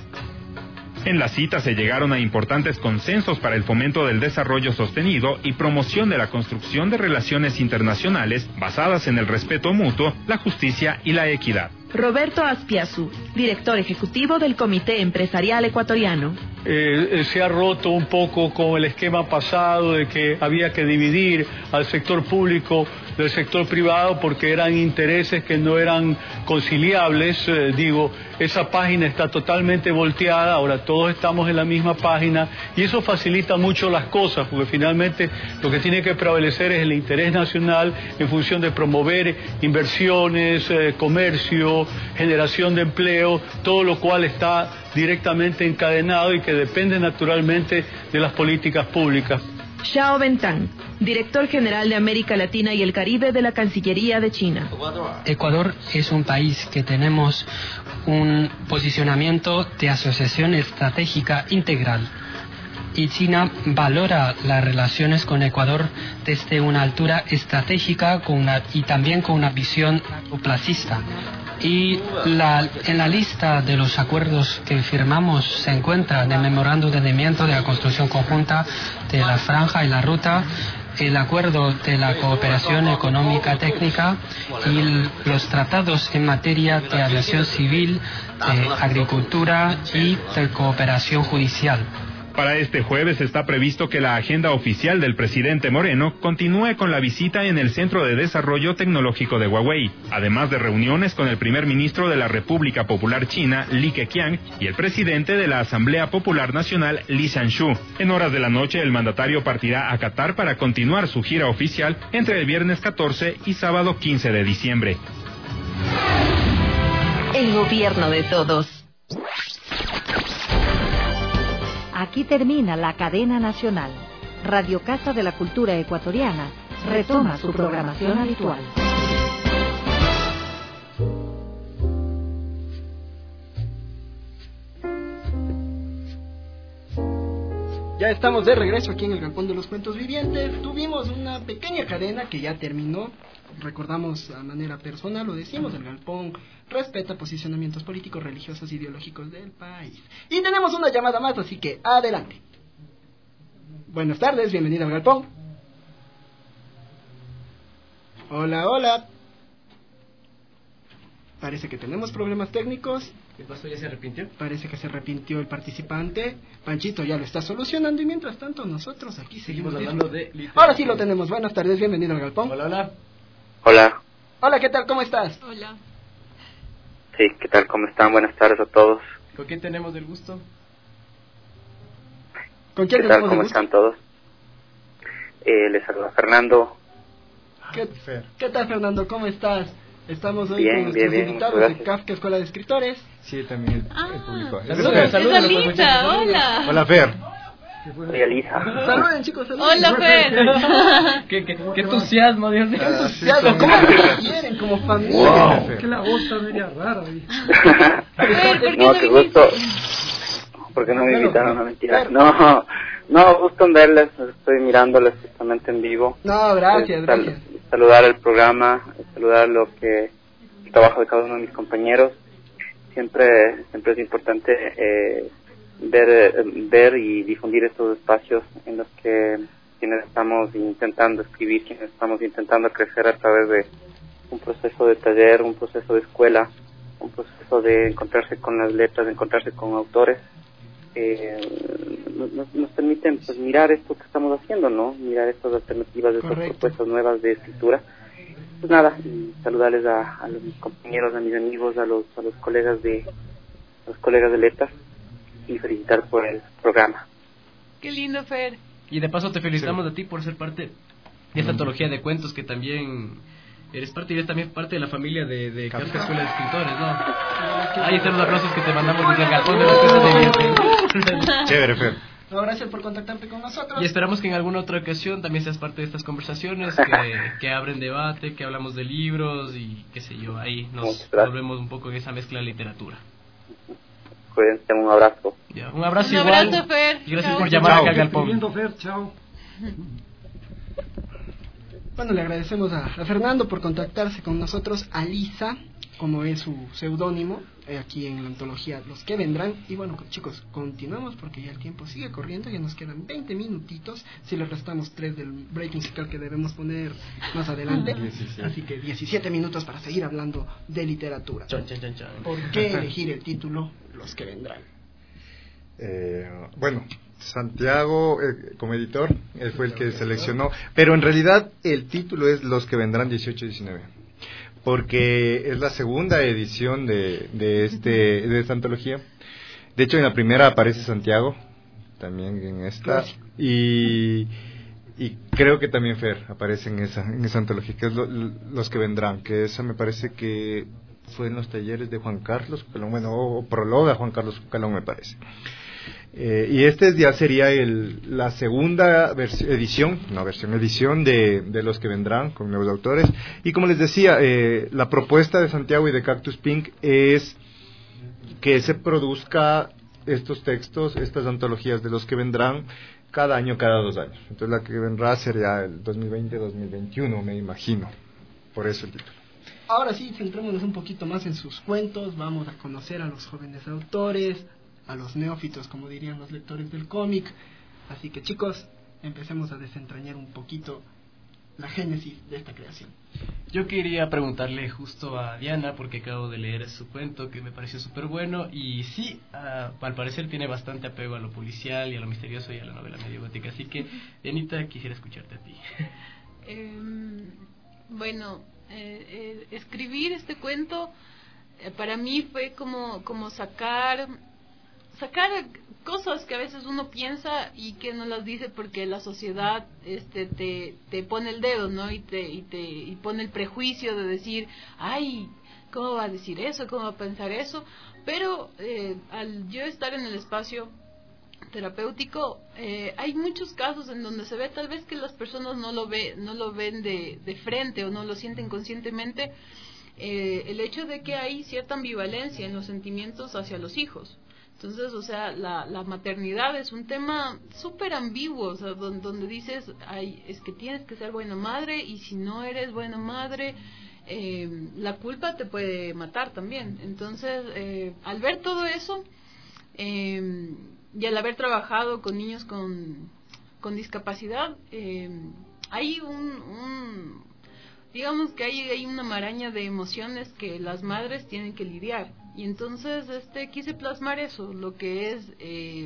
En la cita se llegaron a importantes consensos para el fomento del desarrollo sostenido y promoción de la construcción de relaciones internacionales basadas en el respeto mutuo, la justicia y la equidad. Roberto Aspiazú, director ejecutivo del Comité Empresarial Ecuatoriano. Eh, se ha roto un poco con el esquema pasado de que había que dividir al sector público del sector privado porque eran intereses que no eran conciliables. Eh, digo, esa página está totalmente volteada, ahora todos estamos en la misma página y eso facilita mucho las cosas porque finalmente lo que tiene que prevalecer es el interés nacional en función de promover inversiones, eh, comercio, generación de empleo, todo lo cual está directamente encadenado y que depende naturalmente de las políticas públicas. Xiao Bentang, director general de América Latina y el Caribe de la Cancillería de China. Ecuador es un país que tenemos un posicionamiento de asociación estratégica integral y China valora las relaciones con Ecuador desde una altura estratégica con una, y también con una visión placista. Y la, en la lista de los acuerdos que firmamos se encuentra el memorando de entendimiento de la construcción conjunta de la Franja y la Ruta, el acuerdo de la cooperación económica técnica y los tratados en materia de aviación civil, de agricultura y de cooperación judicial. Para este jueves está previsto que la agenda oficial del presidente Moreno continúe con la visita en el Centro de Desarrollo Tecnológico de Huawei, además de reuniones con el primer ministro de la República Popular China, Li Keqiang, y el presidente de la Asamblea Popular Nacional, Li Zhanshu. En horas de la noche, el mandatario partirá a Qatar para continuar su gira oficial entre el viernes catorce y sábado quince de diciembre. El gobierno de todos. Aquí termina la cadena nacional. Radio Casa de la Cultura Ecuatoriana retoma su programación habitual. Ya estamos de regreso aquí en el Galpón de los Cuentos Vivientes. Tuvimos una pequeña cadena que ya terminó. Recordamos a manera personal, lo decimos, el Galpón respeta posicionamientos políticos, religiosos, ideológicos del país. Y tenemos una llamada más, así que adelante. Buenas tardes, bienvenido al Galpón. Hola, hola. Parece que tenemos problemas técnicos. ¿Qué pasó? ¿Ya se arrepintió? Parece que se arrepintió el participante. Panchito ya lo está solucionando y mientras tanto nosotros aquí seguimos, seguimos hablando de literatura. Ahora sí lo tenemos. Buenas tardes, bienvenido al Galpón. Hola, hola. Hola. Hola, ¿qué tal? ¿Cómo estás? Hola. Sí, ¿qué tal? ¿Cómo están? Buenas tardes a todos. ¿Con quién tenemos el gusto? ¿Con quién ¿Qué tal? ¿Cómo están todos? Eh, les saluda Fernando. ¿Qué, ¿Qué tal, Fernando? ¿Cómo estás? Estamos hoy bien, con nuestros bien, bien, invitados de Kafka Escuela de Escritores. Sí, también el, ah, el público. Saludos, saludos. Alisa, hola. Hola, Fer. Soy Alisa. Saluden, chicos, saluden. Hola, Fer. ¿Qué, qué, qué entusiasmo, Dios mío. Qué entusiasmo, ¿cómo te quieren como familia? Wow. Es que la voz está media rara. Fer, ¿por qué no, no qué viniste? gusto. Porque no me invitaron, no, mentira. No, no, gusto en verles, estoy mirándoles justamente en vivo. No, gracias, eh, sal, gracias. Saludar el programa, saludar lo que el trabajo de cada uno de mis compañeros. Siempre, siempre es importante eh, ver, ver y difundir estos espacios en los que quienes estamos intentando escribir, quienes estamos intentando crecer a través de un proceso de taller, un proceso de escuela, un proceso de encontrarse con las letras, de encontrarse con autores. Eh, nos, nos permiten pues mirar esto que estamos haciendo, ¿no? Mirar estas alternativas, estas Correcto. propuestas nuevas de escritura. Pues nada, y saludarles a, a los mis compañeros, a mis amigos, a los a los colegas de a los colegas de letras y felicitar por el programa. Qué lindo, Fer. Y de paso te felicitamos sí. a ti por ser parte de esta antología de cuentos que también eres parte y eres también parte de la familia de, de Kafka Escuela de Escritores, ¿no? Ahí están los aplausos que te mandamos desde el galpón de las cosas de bien. Chévere, Fer. No, gracias por contactarte con nosotros. Y esperamos que en alguna otra ocasión también seas parte de estas conversaciones, que, que abren debate, que hablamos de libros y qué sé yo, ahí nos volvemos un poco en esa mezcla de literatura. Cuídense, un abrazo. Ya, un abrazo un igual. abrazo, Fer. Y gracias Chao. por llamar acá al galpón. Escribiendo, Fer, chao. Bueno, le agradecemos a, a Fernando por contactarse con nosotros, Alisa, como es su seudónimo, eh, aquí en la antología Los que Vendrán. Y bueno, chicos, continuamos porque ya el tiempo sigue corriendo, ya nos quedan veinte minutitos, si le restamos tres del break musical que debemos poner más adelante. diecisiete. Así que diecisiete minutos para seguir hablando de literatura. Chan, chan, chan, chan. ¿Por qué elegir el título Los que Vendrán? Eh, bueno, Santiago, eh, como editor, él fue el que seleccionó, pero en realidad el título es Los que Vendrán dieciocho diecinueve, porque es la segunda edición de, de, este, de esta antología. De hecho, en la primera aparece Santiago, también en esta, y, y creo que también Fer aparece en esa, en esa antología, que es lo, Los que Vendrán, que esa me parece que fue en los talleres de Juan Carlos Calón, bueno, o prologa Juan Carlos Calón, me parece. Eh, y este ya sería el, la segunda edición, no versión, edición de, de Los que Vendrán, con nuevos autores. Y como les decía, eh, la propuesta de Santiago y de Cactus Pink es que se produzca estos textos, estas antologías de Los que Vendrán, cada año, cada dos años. Entonces la que vendrá sería el dos mil veinte dos mil veintiuno, me imagino. Por eso el título. Ahora sí, centrémonos un poquito más en sus cuentos, vamos a conocer a los jóvenes autores, a los neófitos, como dirían los lectores del cómic. Así que chicos, empecemos a desentrañar un poquito la génesis de esta creación. Yo quería preguntarle justo a Diana, porque acabo de leer su cuento que me pareció súper bueno, y sí, uh, al parecer tiene bastante apego a lo policial y a lo misterioso y a la novela medio gótica. Así que, Dianita, quisiera escucharte a ti. Eh, bueno, eh, eh, escribir este cuento eh, para mí fue como, como sacar... sacar cosas que a veces uno piensa y que no las dice porque la sociedad este te, te pone el dedo, ¿no? Y te y te y pone el prejuicio de decir, ay, ¿cómo va a decir eso? ¿Cómo va a pensar eso? Pero eh, al yo estar en el espacio terapéutico, eh, hay muchos casos en donde se ve tal vez que las personas no lo ve, no lo ven de, de frente o no lo sienten conscientemente, eh, el hecho de que hay cierta ambivalencia en los sentimientos hacia los hijos. Entonces, o sea, la, la maternidad es un tema súper ambiguo, o sea, donde, donde dices, ay, es que tienes que ser buena madre, y si no eres buena madre, eh, la culpa te puede matar también. Entonces, eh, al ver todo eso, eh, y al haber trabajado con niños con, con discapacidad, eh, hay un, un, digamos que hay, hay una maraña de emociones que las madres tienen que lidiar. Y entonces este quise plasmar eso, lo que es eh,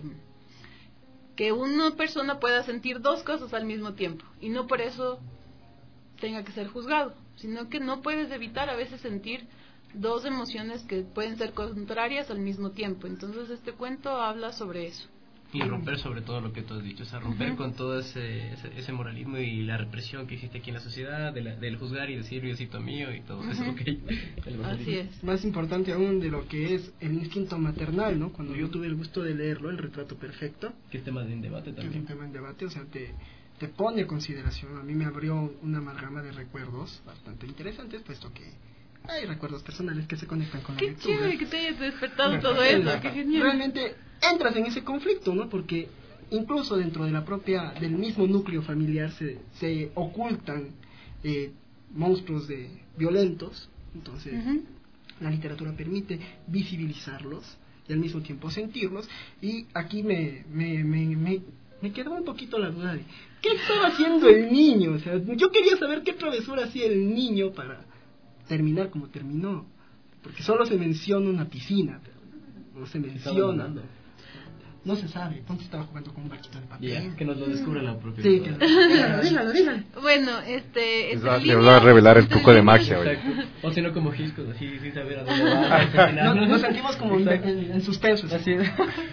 que una persona pueda sentir dos cosas al mismo tiempo, y no por eso tenga que ser juzgado, sino que no puedes evitar a veces sentir dos emociones que pueden ser contrarias al mismo tiempo. Entonces este cuento habla sobre eso. Y romper sobre todo lo que tú has dicho, o sea, romper uh-huh. con todo ese, ese ese moralismo y la represión que existe aquí en la sociedad, de la, del juzgar y decir Diosito mío y todo uh-huh. eso. Okay. Así es. Más importante aún de lo que es el instinto maternal, ¿no? Cuando yo tuve el gusto de leerlo, El retrato perfecto. Que es tema de debate también. Que es un tema en debate, o sea, te, te pone en consideración. A mí me abrió una amalgama de recuerdos bastante interesantes, puesto que hay recuerdos personales que se conectan con la Qué lectura. Qué chévere que te hayas despertado todo eso, qué genial. Realmente entras en ese conflicto, ¿no? Porque incluso dentro de la propia, del mismo núcleo familiar se, se ocultan eh, monstruos de violentos, entonces uh-huh. la literatura permite visibilizarlos y al mismo tiempo sentirlos, y aquí me, me, me, me, me quedó un poquito la duda de ¿qué estaba haciendo el niño? O sea, yo quería saber qué travesura hacía el niño para terminar como terminó, porque solo se menciona una piscina, pero no se menciona, no se sabe, Ponce estaba jugando con un barquito de papel. Yeah, que nos lo descubra la propia. Sí, que dígalo, dígalo, dígalo. Bueno, este... Les va, les va a revelar el truco de magia hoy. O si no como Hitchcock, así sin saber a dónde va. no, nos sentimos como en, en, en suspenso. Así es.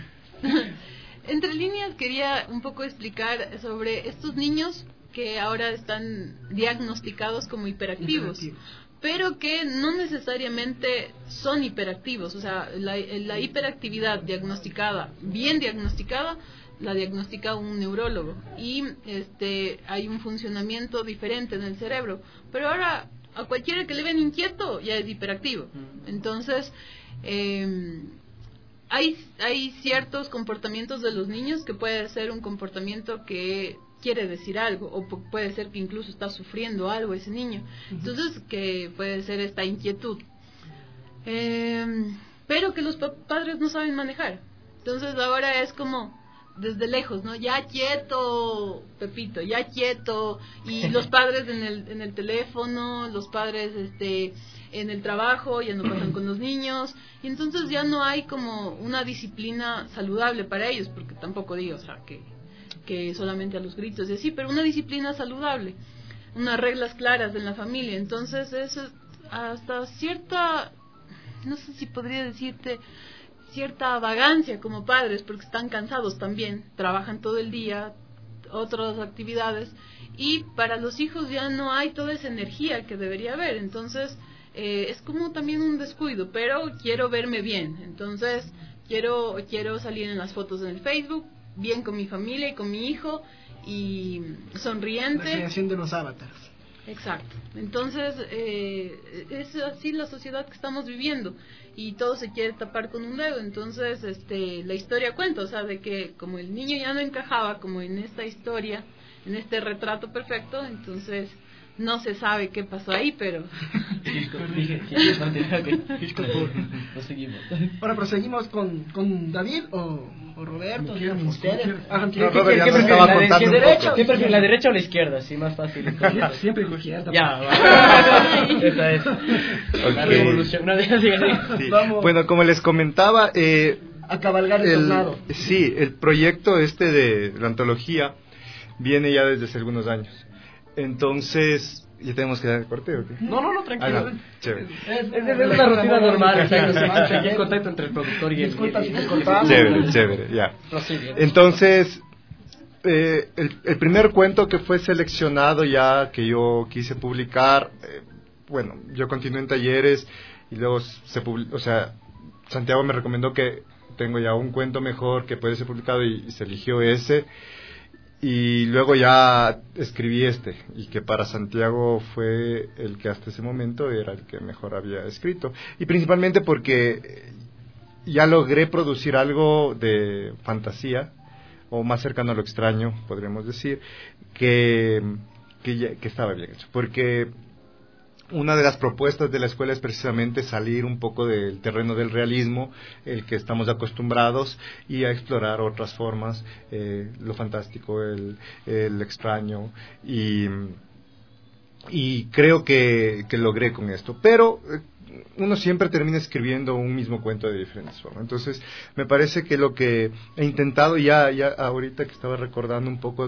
Entre líneas quería un poco explicar sobre estos niños que ahora están diagnosticados como hiperactivos. hiperactivos. Pero que no necesariamente son hiperactivos, o sea, la, la hiperactividad diagnosticada, bien diagnosticada, la diagnostica un neurólogo y este hay un funcionamiento diferente en el cerebro, pero ahora a cualquiera que le ven inquieto ya es hiperactivo. Entonces, eh, hay, hay ciertos comportamientos de los niños que puede ser un comportamiento que quiere decir algo, o puede ser que incluso está sufriendo algo ese niño, entonces que puede ser esta inquietud, eh, pero que los padres no saben manejar. Entonces ahora es como desde lejos, ¿no? Ya quieto, Pepito, ya quieto, y los padres en el en el teléfono, los padres este en el trabajo, ya no pasan con los niños, y entonces ya no hay como una disciplina saludable para ellos, porque tampoco digo, o sea, que que solamente a los gritos y así, pero una disciplina saludable, unas reglas claras en la familia. Entonces es hasta cierta, no sé si podría decirte, cierta vagancia como padres, porque están cansados también, trabajan todo el día, otras actividades, y para los hijos ya no hay toda esa energía que debería haber. Entonces eh, es como también un descuido, pero quiero verme bien, entonces quiero quiero salir en las fotos en el Facebook, bien con mi familia y con mi hijo, y sonriente. La creación de los avatars. Exacto. Entonces, eh, es así la sociedad que estamos viviendo, y todo se quiere tapar con un dedo. Entonces, este, la historia cuenta, o sea, de que como el niño ya no encajaba como en esta historia, en este retrato perfecto, entonces no se sabe qué pasó ahí, pero... Ahora proseguimos con, con David o, o Roberto, díganme ustedes. Ah, ¿qué, no, ¿qué, ¿qué, ¿qué prefieren? ¿La, de, derecha, ¿qué prefieren? ¿La derecha o la izquierda? Sí, más fácil. Siempre con izquierda. Ya, vale. Esa es. Okay. La revolución. No, sí. Bueno, como les comentaba... Eh, a cabalgar el, el tornado. Sí, el proyecto este de la antología viene ya desde hace algunos años. Entonces, ¿ya tenemos que dar el corte o qué? No, no, no, tranquilo. Ah, no. Chévere. Es, es, es una rutina normal, exacto. Aquí en contacto entre el productor y el... Disculpa si te cortamos. Chévere, chévere, ya. Entonces, eh, el, el primer cuento que fue seleccionado ya, que yo quise publicar, eh, bueno, yo continué en talleres y luego se publicó, o sea, Santiago me recomendó que tengo ya un cuento mejor que puede ser publicado y, y se eligió ese. Y luego ya escribí este, y que para Santiago fue el que hasta ese momento era el que mejor había escrito. Y principalmente porque ya logré producir algo de fantasía, o más cercano a lo extraño, podríamos decir, que, que, ya, que estaba bien hecho. Porque una de las propuestas de la escuela es precisamente salir un poco del terreno del realismo, el que estamos acostumbrados, y a explorar otras formas, eh, lo fantástico, el, el extraño, y, y creo que, que logré con esto. Pero eh, uno siempre termina escribiendo un mismo cuento de diferentes formas. Entonces, me parece que lo que he intentado, ya, ya ahorita que estaba recordando un poco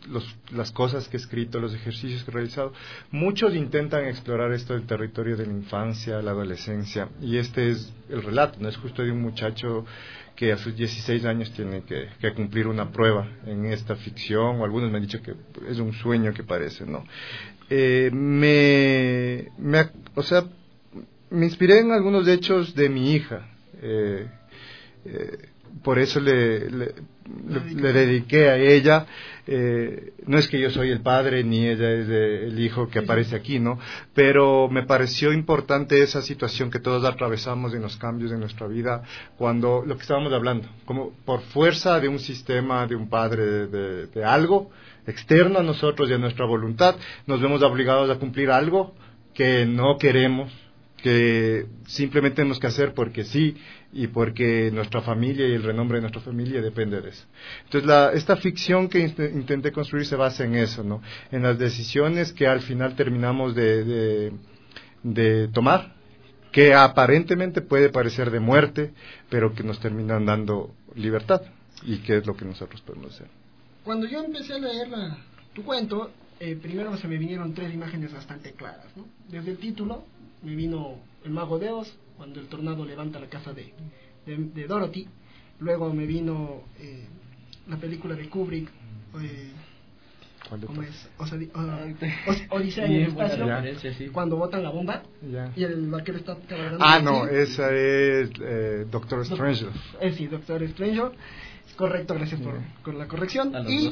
los, las cosas que he escrito, los ejercicios que he realizado, muchos intentan explorar esto del territorio de la infancia, la adolescencia, y este es el relato, no es justo de un muchacho que a sus dieciséis años tiene que, que cumplir una prueba en esta ficción, o algunos me han dicho que es un sueño que parece, ¿no? Eh, me, me, o sea, me inspiré en algunos hechos de mi hija, eh, eh, por eso le, le, le, le dediqué a ella. Eh, no es que yo soy el padre ni ella es de, el hijo que aparece aquí, ¿no? Pero me pareció importante esa situación que todos atravesamos en los cambios de nuestra vida, cuando lo que estábamos hablando, como por fuerza de un sistema, de un padre, de, de, de algo externo a nosotros y a nuestra voluntad, nos vemos obligados a cumplir algo que no queremos, que simplemente tenemos que hacer porque sí, y porque nuestra familia y el renombre de nuestra familia depende de eso. Entonces, la, esta ficción que int intenté construir se basa en eso, ¿no? En las decisiones que al final terminamos de, de, de tomar, que aparentemente puede parecer de muerte, pero que nos terminan dando libertad, y que es lo que nosotros podemos hacer. Cuando yo empecé a leer la, tu cuento, eh, primero se me vinieron tres imágenes bastante claras, ¿no? Desde el título me vino el Mago de Oz, cuando el tornado levanta la casa de, de, de Dorothy. Luego me vino eh, la película de Kubrick, eh, ¿cómo es? Osadi uh, Os Odisea en el espacio, sí. Cuando botan la bomba, ya. Y el vaquero está cabalgando. Ah, no, esa es eh, Doctor Strange. Eh, sí, Doctor Strange. Correcto, gracias por, por la corrección. Y,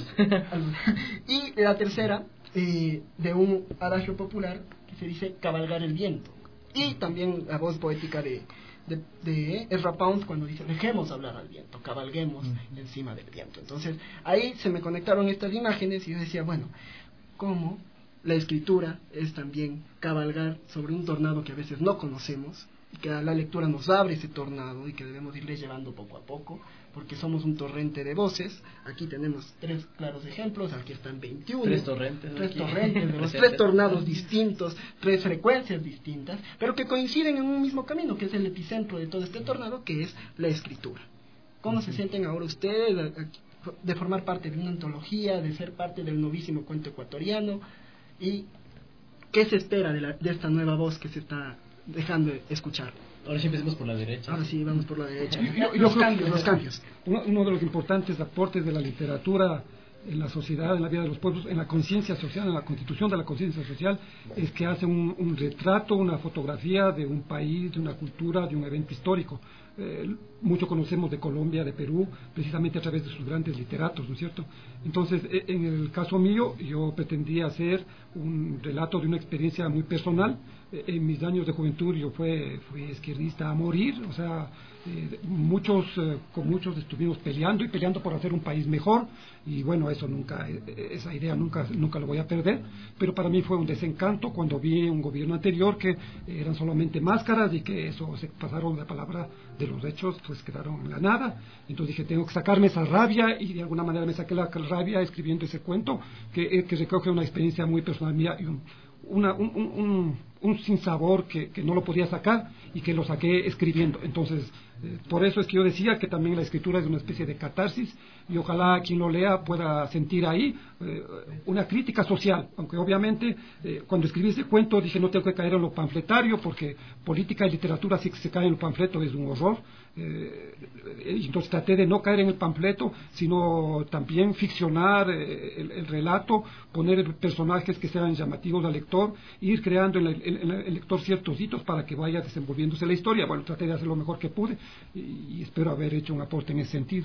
y la tercera, eh, de un adagio popular que se dice cabalgar el viento. Y también la voz poética de, de, de Ezra Pound cuando dice dejemos hablar al viento, cabalguemos mm. encima del viento. Entonces ahí se me conectaron estas imágenes y yo decía, bueno, ¿cómo la escritura es también cabalgar sobre un tornado que a veces no conocemos? Y que la lectura nos abre ese tornado y que debemos irle llevando poco a poco, porque somos un torrente de voces. Aquí tenemos tres claros ejemplos, aquí están veintiuno. Tres torrentes. Tres torrentes, de los tres tornados distintos, tres frecuencias distintas, pero que coinciden en un mismo camino, que es el epicentro de todo este tornado, que es la escritura. ¿Cómo se sienten ahora ustedes de formar parte de una antología, de ser parte del novísimo cuento ecuatoriano? ¿Y qué se espera de, la, de esta nueva voz que se está dejando de escuchar? Ahora sí empecemos por la derecha. Ahora sí, vamos por la derecha. Yo, yo los cambios, los cambios. Uno, uno de los importantes aportes de la literatura en la sociedad, en la vida de los pueblos, en la conciencia social, en la constitución de la conciencia social, es que hace un, un retrato, una fotografía de un país, de una cultura, de un evento histórico. Eh, mucho conocemos de Colombia, de Perú, precisamente a través de sus grandes literatos, ¿no es cierto? Entonces, en el caso mío, yo pretendía hacer un relato de una experiencia muy personal. En mis años de juventud yo fui, fui izquierdista a morir, o sea, eh, muchos, eh, con muchos estuvimos peleando y peleando por hacer un país mejor, y bueno, eso nunca, esa idea nunca, nunca lo voy a perder, pero para mí fue un desencanto cuando vi un gobierno anterior que eran solamente máscaras y que eso se pasaron la palabra de los hechos, pues quedaron en la nada. Entonces dije, tengo que sacarme esa rabia, y de alguna manera me saqué la rabia escribiendo ese cuento que, que recoge una experiencia muy personal mía y un, una, un, un, un, un sinsabor que, que no lo podía sacar y que lo saqué escribiendo. Entonces, eh, por eso es que yo decía que también la escritura es una especie de catarsis, y ojalá quien lo lea pueda sentir ahí eh, una crítica social, aunque obviamente eh, cuando escribí ese cuento dije no tengo que caer en lo panfletario, porque política y literatura si se cae en el panfleto es un horror. Eh, entonces traté de no caer en el panfleto, sino también ficcionar eh, el, el relato, poner personajes que sean llamativos al lector, ir creando en el, en el lector ciertos hitos para que vaya desenvolviéndose la historia. Bueno, traté de hacer lo mejor que pude y, y espero haber hecho un aporte en ese sentido.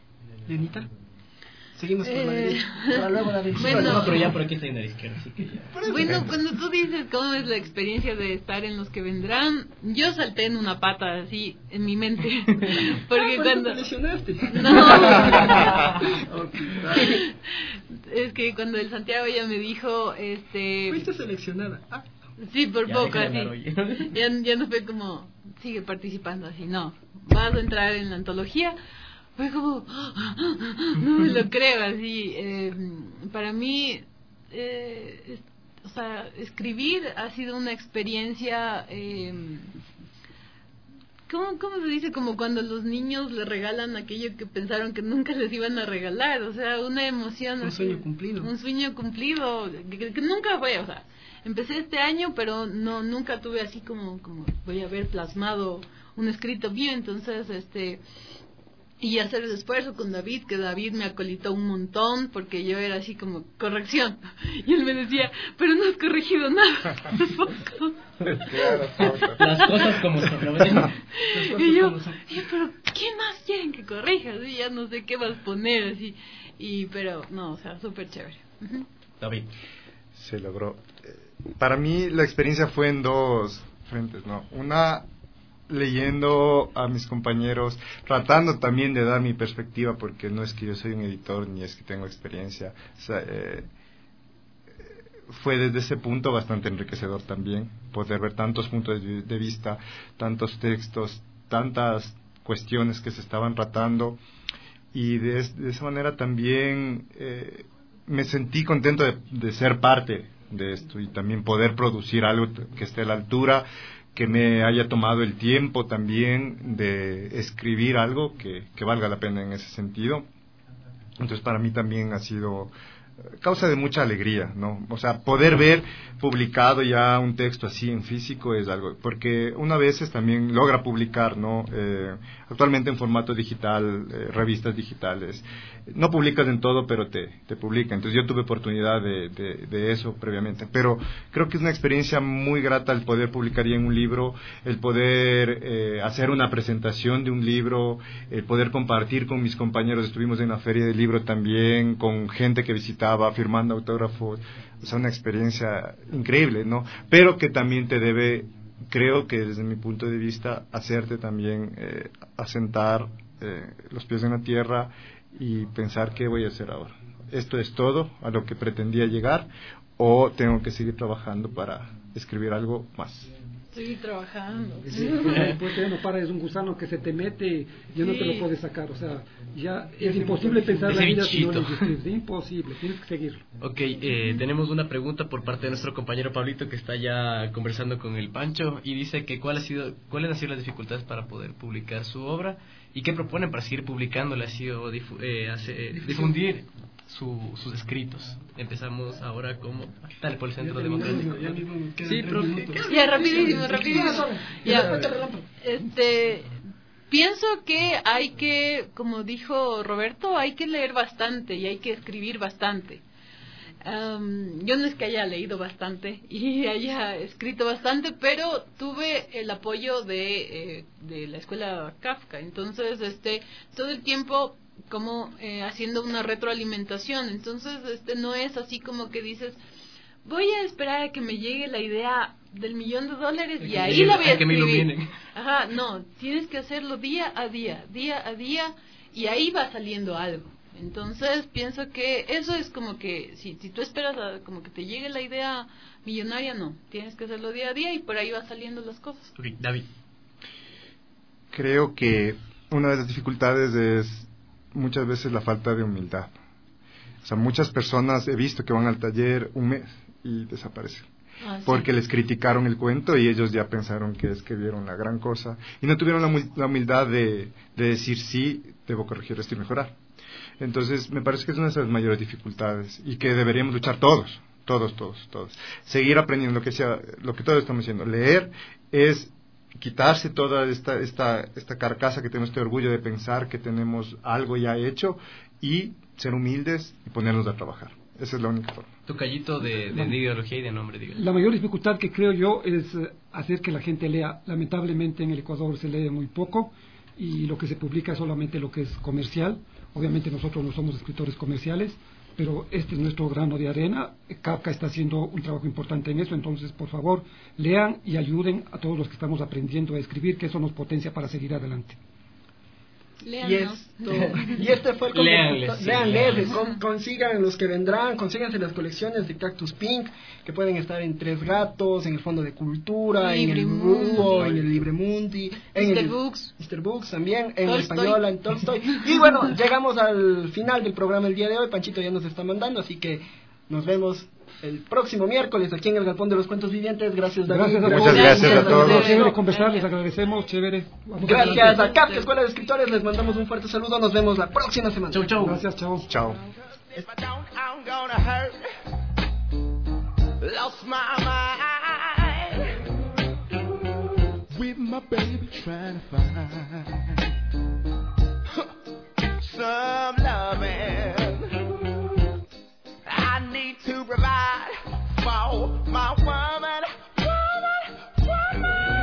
Lenita, seguimos por eh, la derecha, para luego la derecha. Bueno, no, pero ya por aquí está en la izquierda, así que ya. Bueno, cuando tú dices cómo es la experiencia de estar en los que vendrán, yo salté en una pata así en mi mente, porque ah, cuando te lesionaste. No. Es que cuando el Santiago ya me dijo, este, fuiste seleccionada. Ah. Sí, por ya poco así. Ya, ya no fue como sigue participando así, no. Vas a entrar en la antología. Fue como, no me lo creo, así. Eh, para mí, eh, es, o sea, escribir ha sido una experiencia eh, ¿Cómo, ¿Cómo se dice? Como cuando los niños le regalan aquello que pensaron que nunca les iban a regalar, o sea, una emoción. Un así, sueño cumplido. Un sueño cumplido, que, que nunca fue, o sea, empecé este año, pero no nunca tuve así como, como voy a ver plasmado un escrito mío, entonces, este... y hacer el esfuerzo con David, que David me acolitó un montón, porque yo era así como, corrección, y él me decía, pero no has corregido nada. Las cosas como son, ¿no? Y yo, y yo, pero ¿qué más quieren que corrija? Y ya no sé qué más poner, así, y pero, no, o sea, súper chévere. Uh-huh. David. Se logró. Para mí la experiencia fue en dos frentes, ¿no? Una, leyendo a mis compañeros, tratando también de dar mi perspectiva, porque no es que yo soy un editor ni es que tengo experiencia. O sea, eh, fue desde ese punto bastante enriquecedor también, poder ver tantos puntos de, de vista, tantos textos, tantas cuestiones que se estaban tratando, y de, de esa manera también eh, me sentí contento de, de ser parte de esto y también poder producir algo que esté a la altura, que me haya tomado el tiempo también de escribir algo que, que valga la pena en ese sentido. Entonces para mí también ha sido causa de mucha alegría, ¿no? O sea, poder ver publicado ya un texto así en físico es algo, porque una vez también logra publicar, ¿no? Eh, actualmente en formato digital, eh, revistas digitales, no publicas en todo, pero te, te publica. Entonces yo tuve oportunidad de, de, de eso previamente, pero creo que es una experiencia muy grata el poder publicar ya en un libro, el poder eh, hacer una presentación de un libro, el poder compartir con mis compañeros. Estuvimos en la feria del libro también, con gente que visitaba, firmando autógrafos. O sea, una experiencia increíble, ¿no? Pero que también te debe, creo que desde mi punto de vista, hacerte también eh, asentar eh, los pies en la tierra y pensar qué voy a hacer ahora. ¿Esto es todo a lo que pretendía llegar o tengo que seguir trabajando para escribir algo más? Seguir trabajando. Sí, después ya no para, es un gusano que se te mete y ya no sí. te lo puedes sacar. O sea, ya es imposible pensar la vida si no lo escribes. Es imposible, tienes que seguirlo. Ok, eh, tenemos una pregunta por parte de nuestro compañero Pablito, que está ya conversando con el Pancho, y dice que cuál ha sido, cuáles han sido las dificultades para poder publicar su obra y qué proponen para seguir publicándola, ha sido difu eh, hace, eh, difundir su, sus escritos. Empezamos ahora como tal por el Centro Democrático. Sí, profe. Ya, rapidísimo, rapidísimo. Ya, este, pienso que hay que, como dijo Roberto, hay que leer bastante y hay que escribir bastante. Um, yo no es que haya leído bastante y haya escrito bastante, pero tuve el apoyo de, eh, de la escuela Kafka. Entonces, este, todo el tiempo como eh, haciendo una retroalimentación. Entonces, este, no es así como que dices, voy a esperar a que me llegue la idea del millón de dólares y ahí la voy a escribir. Ajá, no, tienes que hacerlo día a día, día a día, y ahí va saliendo algo. Entonces pienso que eso es como que si, si tú esperas a, como que te llegue la idea millonaria, no, tienes que hacerlo día a día y por ahí va saliendo las cosas. Okay, David. Creo que una de las dificultades es muchas veces la falta de humildad. O sea, muchas personas he visto que van al taller un mes y desaparecen. Ah, sí. Porque les criticaron el cuento y ellos ya pensaron que escribieron la gran cosa y no tuvieron la, la humildad de, de decir sí, debo corregir esto y mejorar. Entonces me parece que es una de las mayores dificultades y que deberíamos luchar todos, todos, todos, todos. Seguir aprendiendo lo que sea, lo que todos estamos haciendo. Leer es quitarse toda esta, esta, esta carcasa que tenemos, este orgullo de pensar que tenemos algo ya hecho y ser humildes y ponernos a trabajar. Esa es la única forma. Tu callito de, de, de ideología y de nombre, dígale. La mayor dificultad que creo yo es hacer que la gente lea. Lamentablemente en el Ecuador se lee muy poco y lo que se publica es solamente lo que es comercial. Obviamente nosotros no somos escritores comerciales, pero este es nuestro grano de arena. Kafka está haciendo un trabajo importante en eso, entonces por favor lean y ayuden a todos los que estamos aprendiendo a escribir, que eso nos potencia para seguir adelante. Y esto, y este fue el Leanles, sí, leanles, con, consigan los que vendrán, consíganse las colecciones de Cactus Pink, que pueden estar en Tres Gatos, en el Fondo de Cultura, Libre en el Rubo, en el Libremundi, en Mister el Books, Mister Books también, en Tolstoy. Española, en Tolstoy. Y bueno, llegamos al final del programa el día de hoy. Panchito ya nos está mandando, así que Nos vemos el próximo miércoles aquí en el Galpón de los Cuentos Vivientes. Gracias, David. Gracias a todos. Muchas gracias a todos. Chévere conversar, les agradecemos, chévere. Vamos Gracias adelante. a CAPCA Escuela de Escritores, les mandamos un fuerte saludo. Nos vemos la próxima semana. Chau, chau. Gracias, chao. Chao. If I don't, I'm gonna hurt. Lost my mind. With my baby trying to find some loving. I need to provide for my one.